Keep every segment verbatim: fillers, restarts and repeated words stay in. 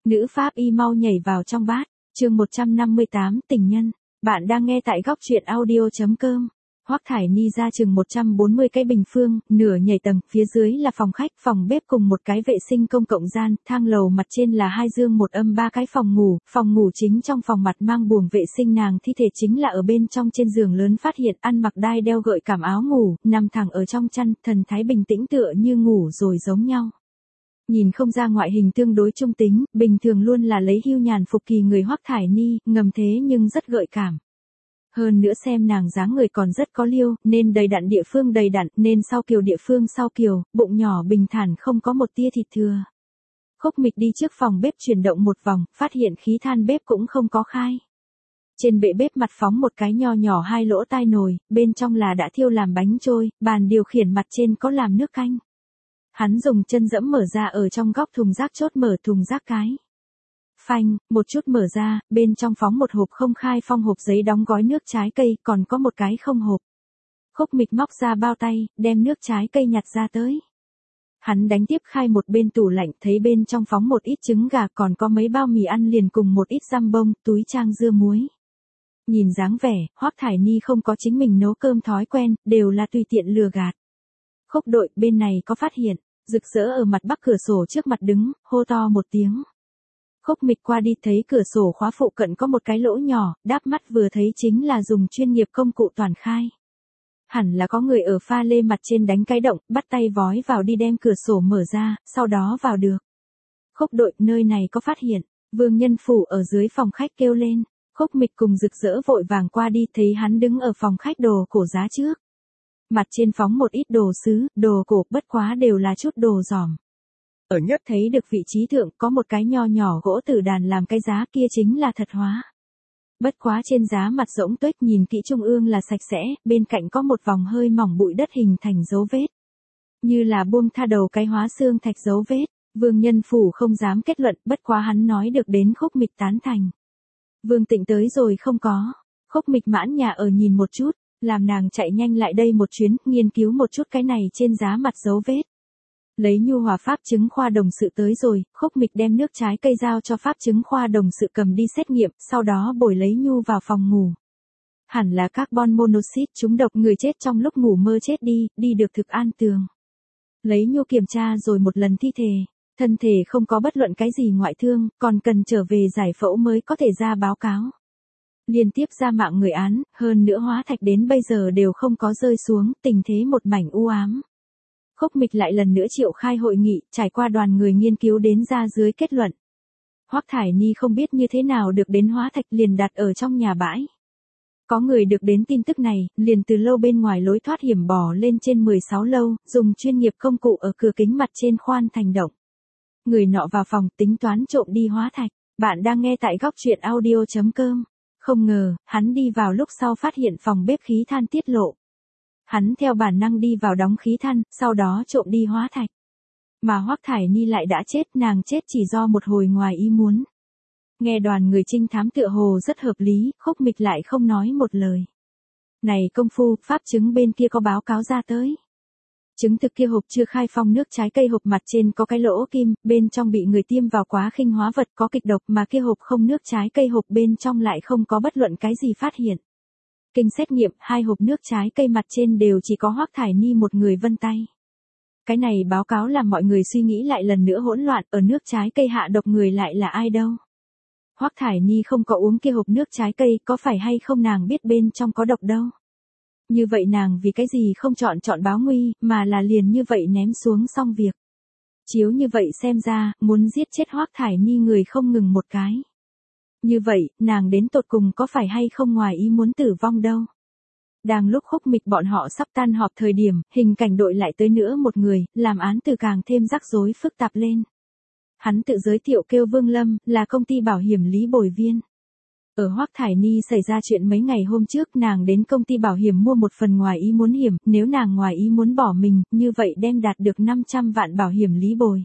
Nữ pháp y mau nhảy vào trong bát. Chương một trăm năm mươi tám, tình nhân. Bạn đang nghe tại góc truyện audio chấm com. Hoắc Thải Ni ra chừng một trăm bốn mươi cái bình phương, nửa nhảy tầng, phía dưới là phòng khách, phòng bếp cùng một cái vệ sinh công cộng gian, thang lầu mặt trên là hai dương một âm ba cái phòng ngủ, phòng ngủ chính trong phòng mặt mang buồng vệ sinh nàng thi thể chính là ở bên trong trên giường lớn phát hiện ăn mặc đai đeo gợi cảm áo ngủ, nằm thẳng ở trong chăn, thần thái bình tĩnh tựa như ngủ rồi giống nhau. Nhìn không ra ngoại hình tương đối trung tính, bình thường luôn là lấy hưu nhàn phục kỳ người Hoắc Thải Ni, ngầm thế nhưng rất gợi cảm. Hơn nữa xem nàng dáng người còn rất có liêu, nên đầy đặn địa phương đầy đặn, nên sau kiều địa phương sau kiều, bụng nhỏ bình thản không có một tia thịt thừa. Khúc Mịch đi trước phòng bếp chuyển động một vòng, phát hiện khí than bếp cũng không có khai. Trên bệ bếp mặt phóng một cái nho nhỏ hai lỗ tai nồi, bên trong là đã thiêu làm bánh trôi, bàn điều khiển mặt trên có làm nước canh. Hắn dùng chân dẫm mở ra ở trong góc thùng rác chốt mở thùng rác cái. Phanh, một chút mở ra, bên trong phóng một hộp không khai phong hộp giấy đóng gói nước trái cây, còn có một cái không hộp. Khúc Mịch móc ra bao tay, đem nước trái cây nhặt ra tới. Hắn đánh tiếp khai một bên tủ lạnh, thấy bên trong phóng một ít trứng gà, còn có mấy bao mì ăn liền cùng một ít răm bông, túi trang dưa muối. Nhìn dáng vẻ, Hoắc Thải Ni không có chính mình nấu cơm thói quen, đều là tùy tiện lừa gạt. Khúc đội bên này có phát hiện, rực rỡ ở mặt bắc cửa sổ trước mặt đứng, hô to một tiếng. Khúc Mịch qua đi thấy cửa sổ khóa phụ cận có một cái lỗ nhỏ, đáp mắt vừa thấy chính là dùng chuyên nghiệp công cụ toàn khai. Hẳn là có người ở pha lê mặt trên đánh cái động, bắt tay vói vào đi đem cửa sổ mở ra, sau đó vào được. Khúc đội nơi này có phát hiện, Vương Nhân Phủ ở dưới phòng khách kêu lên, Khúc Mịch cùng rực rỡ vội vàng qua đi thấy hắn đứng ở phòng khách đồ cổ giá trước. Mặt trên phóng một ít đồ sứ, đồ cổ, bất quá đều là chút đồ giỏm. Ở nhất thấy được vị trí thượng có một cái nho nhỏ gỗ tử đàn làm cái giá kia chính là thật hóa. Bất quá trên giá mặt rỗng tuếch nhìn kỹ trung ương là sạch sẽ, bên cạnh có một vòng hơi mỏng bụi đất hình thành dấu vết. Như là buông tha đầu cái hóa xương thạch dấu vết, Vương Nhân Phủ không dám kết luận, bất quá hắn nói được đến Khúc Mịch tán thành. Vương Tịnh tới rồi không có, Khúc Mịch mãn nhà ở nhìn một chút, làm nàng chạy nhanh lại đây một chuyến, nghiên cứu một chút cái này trên giá mặt dấu vết. Lấy nhu hòa pháp chứng khoa đồng sự tới rồi, Khúc Mịch đem nước trái cây giao cho pháp chứng khoa đồng sự cầm đi xét nghiệm, sau đó bồi lấy nhu vào phòng ngủ. Hẳn là carbon monoxide trúng độc, người chết trong lúc ngủ mơ chết đi, đi được thực an tường. Lấy nhu kiểm tra rồi một lần thi thể, thân thể không có bất luận cái gì ngoại thương, còn cần trở về giải phẫu mới có thể ra báo cáo. Liên tiếp ra mạng người án, hơn nữa hóa thạch đến bây giờ đều không có rơi xuống, tình thế một mảnh u ám. Khúc Mịch lại lần nữa triệu khai hội nghị, trải qua đoàn người nghiên cứu đến ra dưới kết luận. Hoắc Thải Ni không biết như thế nào được đến hóa thạch liền đặt ở trong nhà bãi. Có người được đến tin tức này, liền từ lâu bên ngoài lối thoát hiểm bò lên trên mười sáu lâu, dùng chuyên nghiệp công cụ ở cửa kính mặt trên khoan thành động. Người nọ vào phòng tính toán trộm đi hóa thạch. Bạn đang nghe tại góc truyện audio chấm com. Không ngờ, hắn đi vào lúc sau phát hiện phòng bếp khí than tiết lộ. Hắn theo bản năng đi vào đóng khí than, sau đó trộm đi hóa thạch. Mà Hoắc Thải Ni lại đã chết, nàng chết chỉ do một hồi ngoài ý muốn. Nghe đoàn người trinh thám tựa hồ rất hợp lý, Khúc Mịch lại không nói một lời. Này công phu, pháp chứng bên kia có báo cáo ra tới. Chứng thực kia hộp chưa khai phong nước trái cây hộp mặt trên có cái lỗ kim, bên trong bị người tiêm vào quá khinh hóa vật có kịch độc, mà kia hộp không nước trái cây hộp bên trong lại không có bất luận cái gì phát hiện. Kinh xét nghiệm, hai hộp nước trái cây mặt trên đều chỉ có Hoắc Thải Ni một người vân tay. Cái này báo cáo làm mọi người suy nghĩ lại lần nữa hỗn loạn, ở nước trái cây hạ độc người lại là ai đâu. Hoắc Thải Ni không có uống kia hộp nước trái cây, có phải hay không nàng biết bên trong có độc đâu. Như vậy nàng vì cái gì không chọn chọn báo nguy, mà là liền như vậy ném xuống xong việc. Chiếu như vậy xem ra, muốn giết chết Hoắc Thải Ni người không ngừng một cái. Như vậy, nàng đến tột cùng có phải hay không ngoài ý muốn tử vong đâu. Đang lúc Khúc Mịch bọn họ sắp tan họp thời điểm, hình cảnh đội lại tới nữa một người, làm án từ càng thêm rắc rối phức tạp lên. Hắn tự giới thiệu kêu Vương Lâm, là công ty bảo hiểm lý bồi viên. Ở Hoắc Thải Ni xảy ra chuyện mấy ngày hôm trước, nàng đến công ty bảo hiểm mua một phần ngoài ý muốn hiểm, nếu nàng ngoài ý muốn bỏ mình, như vậy đem đạt được năm trăm vạn bảo hiểm lý bồi.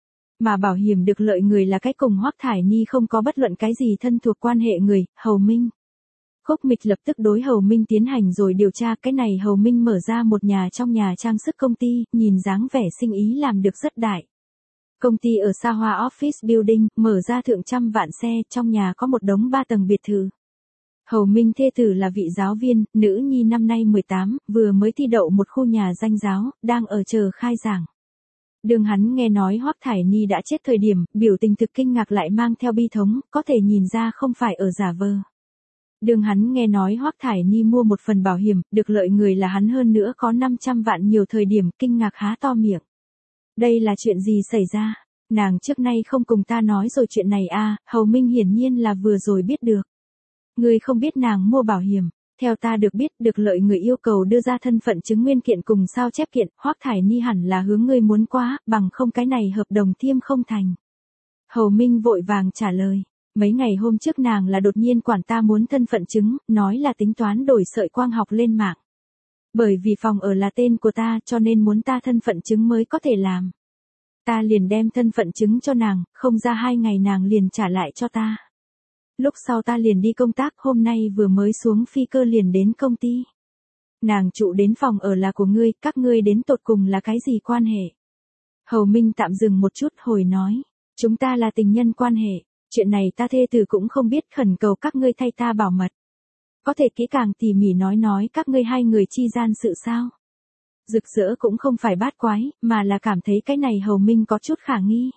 Mà bảo hiểm được lợi người là cái cùng Hoắc Thải Ni không có bất luận cái gì thân thuộc quan hệ người, Hầu Minh. Khúc Mịch lập tức đối Hầu Minh tiến hành rồi điều tra, cái này Hầu Minh mở ra một nhà trong nhà trang sức công ty, nhìn dáng vẻ sinh ý làm được rất đại. Công ty ở xa hoa office building, mở ra thượng trăm vạn xe, trong nhà có một đống ba tầng biệt thự. Hầu Minh thê tử là vị giáo viên, nữ nhi năm nay mười tám, vừa mới thi đậu một khu nhà danh giáo, đang ở chờ khai giảng. Đường hắn nghe nói Hoắc Thải Ni đã chết thời điểm, biểu tình thực kinh ngạc lại mang theo bi thống, có thể nhìn ra không phải ở giả vờ. Đường hắn nghe nói Hoắc Thải Ni mua một phần bảo hiểm, được lợi người là hắn hơn nữa có năm trăm vạn nhiều thời điểm, kinh ngạc há to miệng. Đây là chuyện gì xảy ra? Nàng trước nay không cùng ta nói rồi chuyện này à, Hầu Minh hiển nhiên là vừa rồi biết được. Người không biết nàng mua bảo hiểm, theo ta được biết, được lợi người yêu cầu đưa ra thân phận chứng nguyên kiện cùng sao chép kiện, Hoắc Thải Ni hẳn là hướng ngươi muốn quá, bằng không cái này hợp đồng thiêm không thành. Hầu Minh vội vàng trả lời, mấy ngày hôm trước nàng là đột nhiên quản ta muốn thân phận chứng, nói là tính toán đổi sợi quang học lên mạng. Bởi vì phòng ở là tên của ta cho nên muốn ta thân phận chứng mới có thể làm. Ta liền đem thân phận chứng cho nàng, không ra hai ngày nàng liền trả lại cho ta. Lúc sau ta liền đi công tác, hôm nay vừa mới xuống phi cơ liền đến công ty. Nàng trụ đến phòng ở là của ngươi, các ngươi đến tột cùng là cái gì quan hệ? Hầu Minh tạm dừng một chút hồi nói, chúng ta là tình nhân quan hệ, chuyện này ta thê tử cũng không biết, khẩn cầu các ngươi thay ta bảo mật. Có thể kỹ càng tỉ mỉ nói nói các ngươi hai người chi gian sự sao? Rực rỡ cũng không phải bát quái, mà là cảm thấy cái này Hầu Minh có chút khả nghi.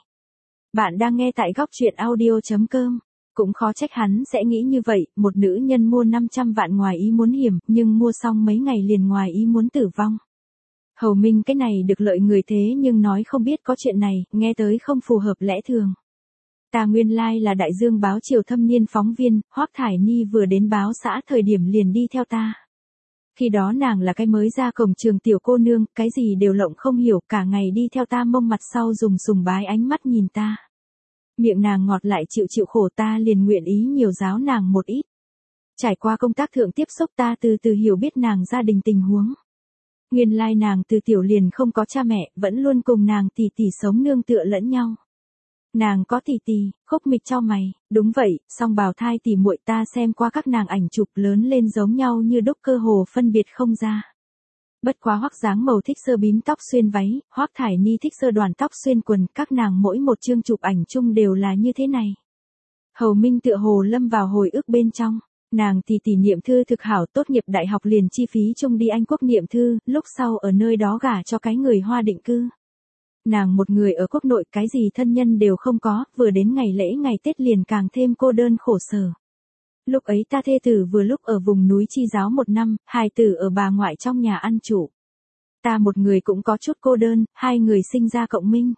Bạn đang nghe tại góc truyện audio chấm com. Cũng khó trách hắn sẽ nghĩ như vậy, một nữ nhân mua năm trăm vạn ngoài ý muốn hiểm, nhưng mua xong mấy ngày liền ngoài ý muốn tử vong. Hầu Minh cái này được lợi người thế nhưng nói không biết có chuyện này, nghe tới không phù hợp lẽ thường. Ta nguyên lai like là Đại Dương báo Triều thâm niên phóng viên, Hoắc Thải Ni vừa đến báo xã thời điểm liền đi theo ta. Khi đó nàng là cái mới ra cổng trường tiểu cô nương, cái gì đều lộng không hiểu, cả ngày đi theo ta mông mặt sau dùng sùng bái ánh mắt nhìn ta. Miệng nàng ngọt lại chịu chịu khổ, ta liền nguyện ý nhiều giáo nàng một ít. Trải qua công tác thượng tiếp xúc, ta từ từ hiểu biết nàng gia đình tình huống. Nguyên lai nàng từ tiểu liền không có cha mẹ, vẫn luôn cùng nàng tỷ tỷ sống nương tựa lẫn nhau. Nàng có tỷ tỷ, Khúc Mịch chau mày, đúng vậy, song bào thai tỷ muội, ta xem qua các nàng ảnh chụp lớn lên giống nhau như đúc, cơ hồ phân biệt không ra. Bất quá Hoắc dáng màu thích sơ bím tóc xuyên váy, Hoắc Thải Ni thích sơ đoàn tóc xuyên quần, các nàng mỗi một chương chụp ảnh chung đều là như thế này. Hầu Minh tựa hồ lâm vào hồi ức bên trong, nàng thì tỷ niệm thư thực hảo, tốt nghiệp đại học liền chi phí chung đi Anh Quốc niệm thư, lúc sau ở nơi đó gả cho cái người Hoa định cư. Nàng một người ở quốc nội, cái gì thân nhân đều không có, vừa đến ngày lễ ngày Tết liền càng thêm cô đơn khổ sở. Lúc ấy ta thê tử vừa lúc ở vùng núi chi giáo một năm, hài tử ở bà ngoại trong nhà ăn trụ. Ta một người cũng có chút cô đơn, hai người sinh ra cộng minh.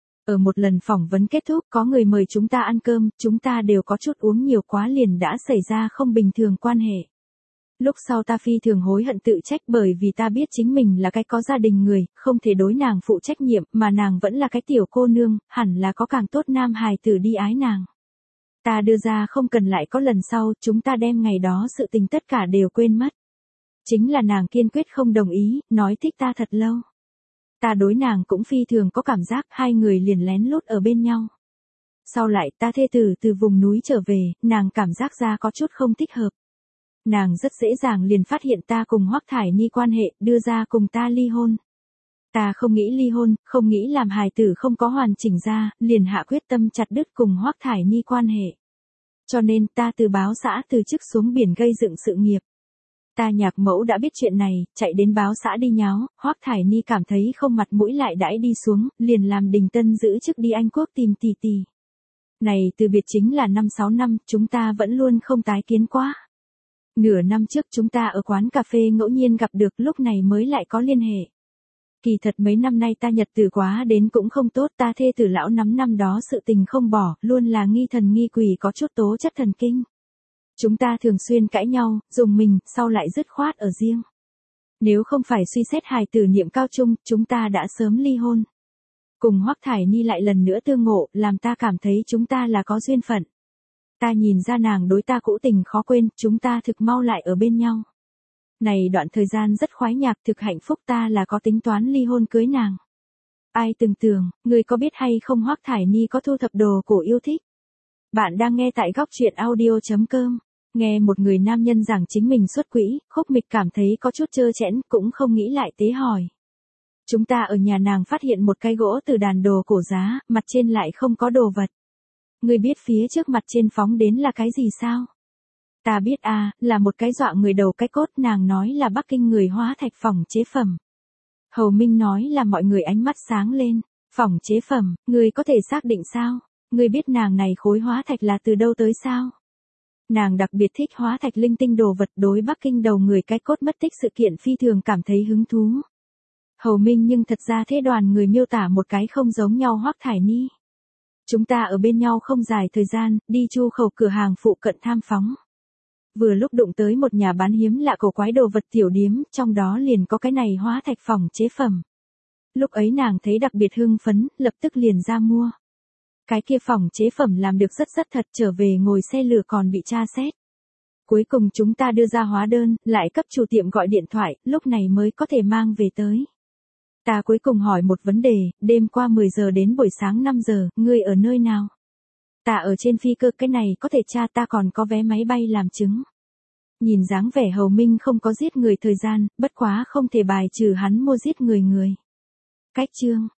Ở một lần phỏng vấn kết thúc, có người mời chúng ta ăn cơm, chúng ta đều có chút uống nhiều quá liền đã xảy ra không bình thường quan hệ. Lúc sau ta phi thường hối hận tự trách, bởi vì ta biết chính mình là cái có gia đình người, không thể đối nàng phụ trách nhiệm, mà nàng vẫn là cái tiểu cô nương, hẳn là có càng tốt nam hài tử đi ái nàng. Ta đưa ra không cần lại có lần sau, chúng ta đem ngày đó sự tình tất cả đều quên mất. Chính là nàng kiên quyết không đồng ý, nói thích ta thật lâu. Ta đối nàng cũng phi thường có cảm giác, hai người liền lén lút ở bên nhau. Sau lại ta thê tử từ vùng núi trở về, nàng cảm giác ra có chút không thích hợp. Nàng rất dễ dàng liền phát hiện ta cùng Hoắc Thải Ni quan hệ, đưa ra cùng ta ly hôn. Ta không nghĩ ly hôn, không nghĩ làm hài tử không có hoàn chỉnh ra, liền hạ quyết tâm chặt đứt cùng Hoắc Thải Ni quan hệ. Cho nên ta từ báo xã từ chức xuống biển gây dựng sự nghiệp. Ta nhạc mẫu đã biết chuyện này, chạy đến báo xã đi nháo, Hoắc Thải Ni cảm thấy không mặt mũi lại đãi đi xuống, liền làm Đình Tân giữ chức đi Anh Quốc tìm tỷ tỷ. Này từ biệt chính là năm sáu năm, chúng ta vẫn luôn không tái kiến quá. Nửa năm trước chúng ta ở quán cà phê ngẫu nhiên gặp được, lúc này mới lại có liên hệ. Kỳ thật mấy năm nay ta nhật tử quá đến cũng không tốt, ta thê tử lão nắm năm đó sự tình không bỏ, luôn là nghi thần nghi quỷ, có chút tố chất thần kinh. Chúng ta thường xuyên cãi nhau, dùng mình, sau lại dứt khoát ở riêng. Nếu không phải suy xét hài tử niệm cao trung, chúng ta đã sớm ly hôn. Cùng Hoắc Thải Ni lại lần nữa tương ngộ, làm ta cảm thấy chúng ta là có duyên phận. Ta nhìn ra nàng đối ta cũ tình khó quên, chúng ta thực mau lại ở bên nhau. Này đoạn thời gian rất khoái nhạc, thực hạnh phúc, ta là có tính toán ly hôn cưới nàng. Ai từng tưởng, người có biết hay không Hoắc Thải Ni có thu thập đồ cổ yêu thích. Bạn đang nghe tại góc truyện audio chấm com. Nghe một người nam nhân giảng chính mình xuất quỹ, Khúc Mịch cảm thấy có chút trơ trẽn, cũng không nghĩ lại tế hỏi. Chúng ta ở nhà nàng phát hiện một cái gỗ từ đàn đồ cổ giá, mặt trên lại không có đồ vật. Ngươi biết phía trước mặt trên phóng đến là cái gì sao? Ta biết à, là một cái dọa người đầu cái cốt, nàng nói là Bắc Kinh người hóa thạch phỏng chế phẩm. Hầu Minh nói là mọi người ánh mắt sáng lên, phỏng chế phẩm, ngươi có thể xác định sao? Ngươi biết nàng này khối hóa thạch là từ đâu tới sao? Nàng đặc biệt thích hóa thạch linh tinh đồ vật, đối Bắc Kinh đầu người cái cốt mất tích sự kiện phi thường cảm thấy hứng thú. Hầu Minh nhưng thật ra thế đoàn người miêu tả một cái không giống nhau Hoắc Thải Ni. Chúng ta ở bên nhau không dài thời gian, đi chu khẩu cửa hàng phụ cận tham phóng. Vừa lúc đụng tới một nhà bán hiếm lạ cổ quái đồ vật tiểu điếm, trong đó liền có cái này hóa thạch phỏng chế phẩm. Lúc ấy nàng thấy đặc biệt hưng phấn, lập tức liền ra mua. Cái kia phỏng chế phẩm làm được rất rất thật, trở về ngồi xe lửa còn bị tra xét. Cuối cùng chúng ta đưa ra hóa đơn, lại cấp chủ tiệm gọi điện thoại, lúc này mới có thể mang về tới. Ta cuối cùng hỏi một vấn đề, đêm qua mười giờ đến buổi sáng năm giờ, ngươi ở nơi nào? Ta ở trên phi cơ, cái này có thể tra, ta còn có vé máy bay làm chứng. Nhìn dáng vẻ Hầu Minh không có giết người thời gian, bất quá không thể bài trừ hắn mua giết người người. Cách chương